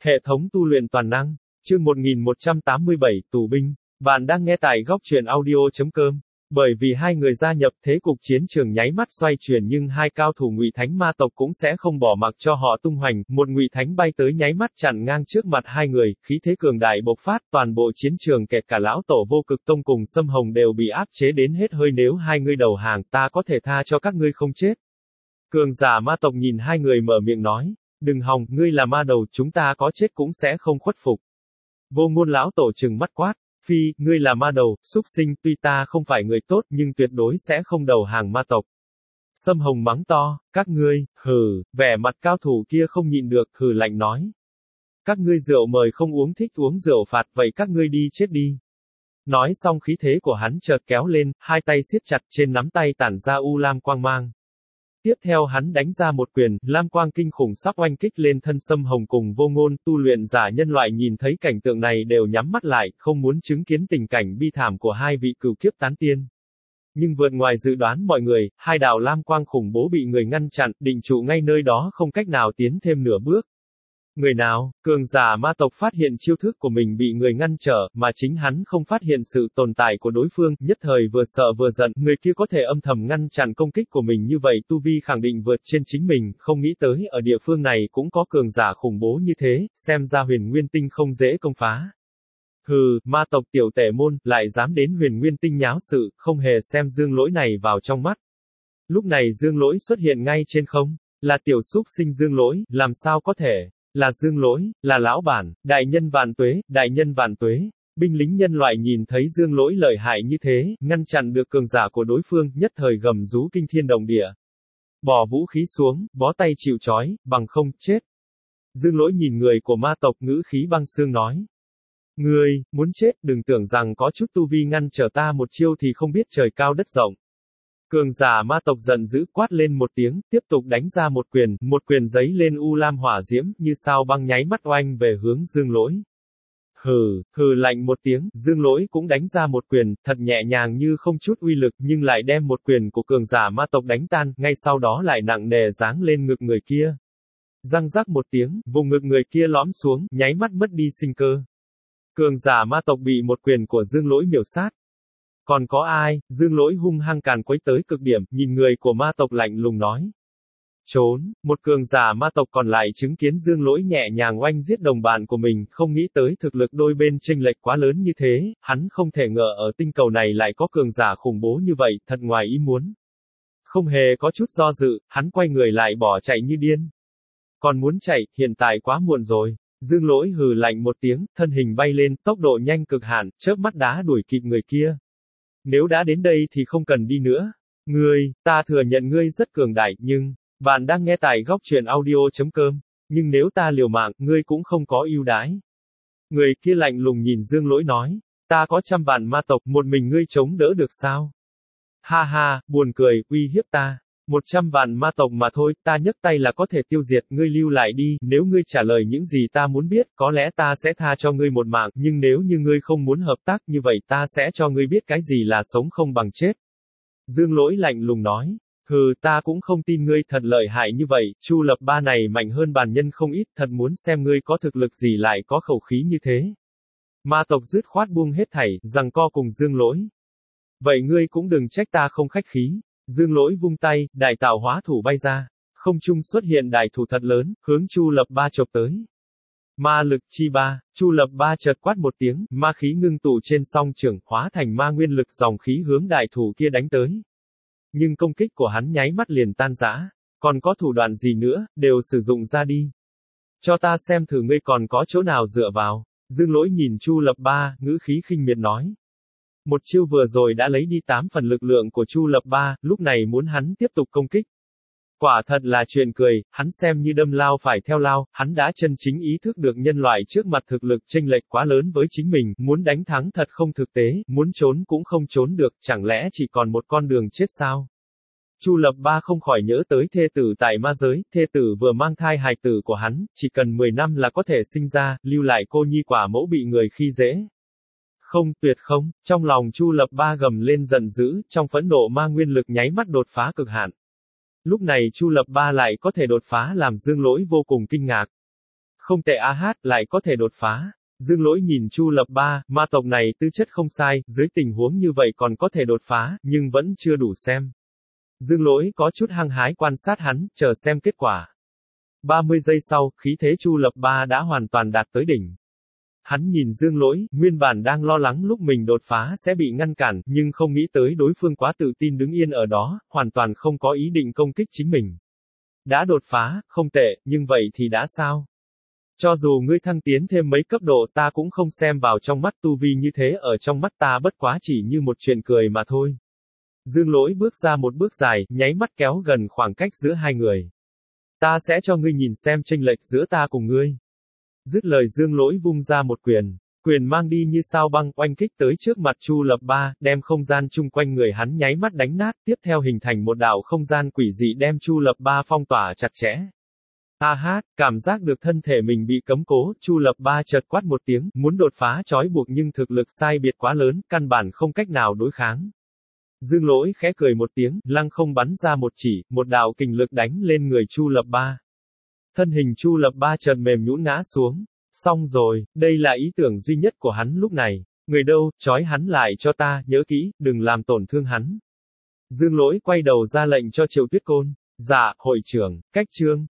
Hệ thống tu luyện toàn năng. Chương 1187, tù binh. Bạn đang nghe tại góc truyện audio.com. Bởi vì hai người gia nhập, thế cục chiến trường nháy mắt xoay chuyển, nhưng hai cao thủ Ngụy Thánh ma tộc cũng sẽ không bỏ mặc cho họ tung hoành. Một Ngụy Thánh bay tới nháy mắt chặn ngang trước mặt hai người, khí thế cường đại bộc phát, toàn bộ chiến trường kể cả lão tổ Vô Cực Tông cùng Sâm Hồng đều bị áp chế đến hết hơi. Nếu hai ngươi đầu hàng, ta có thể tha cho các ngươi không chết. Cường giả ma tộc nhìn hai người mở miệng nói. Đừng hòng, ngươi là ma đầu, chúng ta có chết cũng sẽ không khuất phục. Vô Ngôn lão tổ trừng mắt quát. Phi, ngươi là ma đầu, súc sinh, tuy ta không phải người tốt nhưng tuyệt đối sẽ không đầu hàng ma tộc. Sâm Hồng mắng to, các ngươi, hừ, vẻ mặt cao thủ kia không nhịn được, hừ lạnh nói. Các ngươi rượu mời không uống, thích uống rượu phạt, vậy các ngươi đi chết đi. Nói xong khí thế của hắn chợt kéo lên, hai tay siết chặt, trên nắm tay tản ra u lam quang mang. Tiếp theo hắn đánh ra một quyền, lam quang kinh khủng sắp oanh kích lên thân Sâm Hồng cùng Vô Ngôn. Tu luyện giả nhân loại nhìn thấy cảnh tượng này đều nhắm mắt lại, không muốn chứng kiến tình cảnh bi thảm của hai vị cửu kiếp tán tiên. Nhưng vượt ngoài dự đoán mọi người, hai đạo lam quang khủng bố bị người ngăn chặn, định trụ ngay nơi đó, không cách nào tiến thêm nửa bước. Người nào? Cường giả ma tộc phát hiện chiêu thức của mình bị người ngăn trở, mà chính hắn không phát hiện sự tồn tại của đối phương, nhất thời vừa sợ vừa giận, người kia có thể âm thầm ngăn chặn công kích của mình như vậy, tu vi khẳng định vượt trên chính mình, không nghĩ tới ở địa phương này cũng có cường giả khủng bố như thế, xem ra Huyền Nguyên Tinh không dễ công phá. Hừ, ma tộc tiểu tể môn, lại dám đến Huyền Nguyên Tinh nháo sự, không hề xem Dương Lỗi này vào trong mắt. Lúc này Dương Lỗi xuất hiện ngay trên không, là tiểu súc sinh Dương Lỗi, làm sao có thể? Là Dương Lỗi, là lão bản, đại nhân vạn tuế, đại nhân vạn tuế. Binh lính nhân loại nhìn thấy Dương Lỗi lợi hại như thế, ngăn chặn được cường giả của đối phương, nhất thời gầm rú kinh thiên động địa. Bỏ vũ khí xuống, bó tay chịu trói, bằng không, chết. Dương Lỗi nhìn người của ma tộc, ngữ khí băng xương nói. Ngươi, muốn chết, đừng tưởng rằng có chút tu vi ngăn trở ta một chiêu thì không biết trời cao đất rộng. Cường giả ma tộc giận dữ quát lên một tiếng, tiếp tục đánh ra một quyền giấy lên u lam hỏa diễm, như sao băng nháy mắt oanh về hướng Dương Lỗi. Hừ lạnh một tiếng, Dương Lỗi cũng đánh ra một quyền, thật nhẹ nhàng như không chút uy lực, nhưng lại đem một quyền của cường giả ma tộc đánh tan, ngay sau đó lại nặng nề giáng lên ngực người kia. Răng rắc một tiếng, vùng ngực người kia lõm xuống, nháy mắt mất đi sinh cơ. Cường giả ma tộc bị một quyền của Dương Lỗi miểu sát. Còn có ai? Dương Lỗi hung hăng càn quấy tới cực điểm, nhìn người của ma tộc lạnh lùng nói. Trốn, một cường giả ma tộc còn lại chứng kiến Dương Lỗi nhẹ nhàng oanh giết đồng bạn của mình, không nghĩ tới thực lực đôi bên chênh lệch quá lớn như thế, hắn không thể ngờ ở tinh cầu này lại có cường giả khủng bố như vậy, thật ngoài ý muốn. Không hề có chút do dự, hắn quay người lại bỏ chạy như điên. Còn muốn chạy, hiện tại quá muộn rồi. Dương Lỗi hừ lạnh một tiếng, thân hình bay lên, tốc độ nhanh cực hạn, chớp mắt đã đuổi kịp người kia. Nếu đã đến đây thì không cần đi nữa. Ta thừa nhận ngươi rất cường đại, nhưng, bạn đang nghe tại góc truyện audio.com, nhưng nếu ta liều mạng, ngươi cũng không có ưu đãi. Người kia lạnh lùng nhìn Dương Lỗi nói, ta có 100 vạn ma tộc, một mình ngươi chống đỡ được sao? Ha ha, buồn cười, uy hiếp ta. 100 vạn ma tộc mà thôi, ta nhấc tay là có thể tiêu diệt, ngươi lưu lại đi, nếu ngươi trả lời những gì ta muốn biết, có lẽ ta sẽ tha cho ngươi một mạng, nhưng nếu như ngươi không muốn hợp tác như vậy ta sẽ cho ngươi biết cái gì là sống không bằng chết. Dương Lỗi lạnh lùng nói, ta cũng không tin ngươi thật lợi hại như vậy, Chu Lập Ba này mạnh hơn bản nhân không ít, thật muốn xem ngươi có thực lực gì lại có khẩu khí như thế. Ma tộc dứt khoát buông hết thảy, giằng co cùng Dương Lỗi. Vậy ngươi cũng đừng trách ta không khách khí. Dương Lỗi vung tay, đại tạo hóa thủ bay ra, không trung xuất hiện đại thủ thật lớn, hướng Chu Lập Ba chộp tới. Ma lực chi ba, Chu Lập Ba chợt quát một tiếng, ma khí ngưng tụ trên song trưởng, hóa thành ma nguyên lực dòng khí hướng đại thủ kia đánh tới. Nhưng công kích của hắn nháy mắt liền tan rã, còn có thủ đoạn gì nữa, đều sử dụng ra đi. Cho ta xem thử ngươi còn có chỗ nào dựa vào. Dương Lỗi nhìn Chu Lập Ba, ngữ khí khinh miệt nói. Một chiêu vừa rồi đã lấy đi 8 phần lực lượng của Chu Lập Ba, lúc này muốn hắn tiếp tục công kích. Quả thật là chuyện cười, hắn xem như đâm lao phải theo lao, hắn đã chân chính ý thức được nhân loại trước mặt thực lực chênh lệch quá lớn với chính mình, muốn đánh thắng thật không thực tế, muốn trốn cũng không trốn được, chẳng lẽ chỉ còn một con đường chết sao? Chu Lập Ba không khỏi nhớ tới thê tử tại ma giới, thê tử vừa mang thai hài tử của hắn, chỉ cần 10 năm là có thể sinh ra, lưu lại cô nhi quả mẫu bị người khi dễ. Không, tuyệt không, trong lòng Chu Lập Ba gầm lên giận dữ, trong phẫn nộ ma nguyên lực nháy mắt đột phá cực hạn. Lúc này Chu Lập Ba lại có thể đột phá làm Dương Lỗi vô cùng kinh ngạc. Không tệ a hát, lại có thể đột phá. Dương Lỗi nhìn Chu Lập Ba, ma tộc này tư chất không sai, dưới tình huống như vậy còn có thể đột phá, nhưng vẫn chưa đủ xem. Dương Lỗi có chút hăng hái quan sát hắn, chờ xem kết quả. 30 giây sau, khí thế Chu Lập Ba đã hoàn toàn đạt tới đỉnh. Hắn nhìn Dương Lỗi, nguyên bản đang lo lắng lúc mình đột phá sẽ bị ngăn cản, nhưng không nghĩ tới đối phương quá tự tin đứng yên ở đó, hoàn toàn không có ý định công kích chính mình. Đã đột phá, không tệ, nhưng vậy thì đã sao? Cho dù ngươi thăng tiến thêm mấy cấp độ ta cũng không xem vào trong mắt, tu vi như thế ở trong mắt ta bất quá chỉ như một chuyện cười mà thôi. Dương Lỗi bước ra một bước dài, nháy mắt kéo gần khoảng cách giữa hai người. Ta sẽ cho ngươi nhìn xem chênh lệch giữa ta cùng ngươi. Dứt lời Dương Lỗi vung ra một quyền. Quyền mang đi như sao băng oanh kích tới trước mặt Chu Lập Ba, đem không gian chung quanh người hắn nháy mắt đánh nát, tiếp theo hình thành một đạo không gian quỷ dị đem Chu Lập Ba phong tỏa chặt chẽ. A hát, cảm giác được thân thể mình bị cấm cố, Chu Lập Ba chợt quát một tiếng, muốn đột phá trói buộc nhưng thực lực sai biệt quá lớn, căn bản không cách nào đối kháng. Dương Lỗi khẽ cười một tiếng, lăng không bắn ra một chỉ, một đạo kình lực đánh lên người Chu Lập Ba. Thân hình Chu Lập Ba chợt mềm nhũn ngã xuống. Xong rồi, đây là ý tưởng duy nhất của hắn lúc này. Người đâu, trói hắn lại cho ta, nhớ kỹ, đừng làm tổn thương hắn. Dương Lỗi quay đầu ra lệnh cho Triệu Tuyết Côn. Dạ, hội trưởng, cách chương.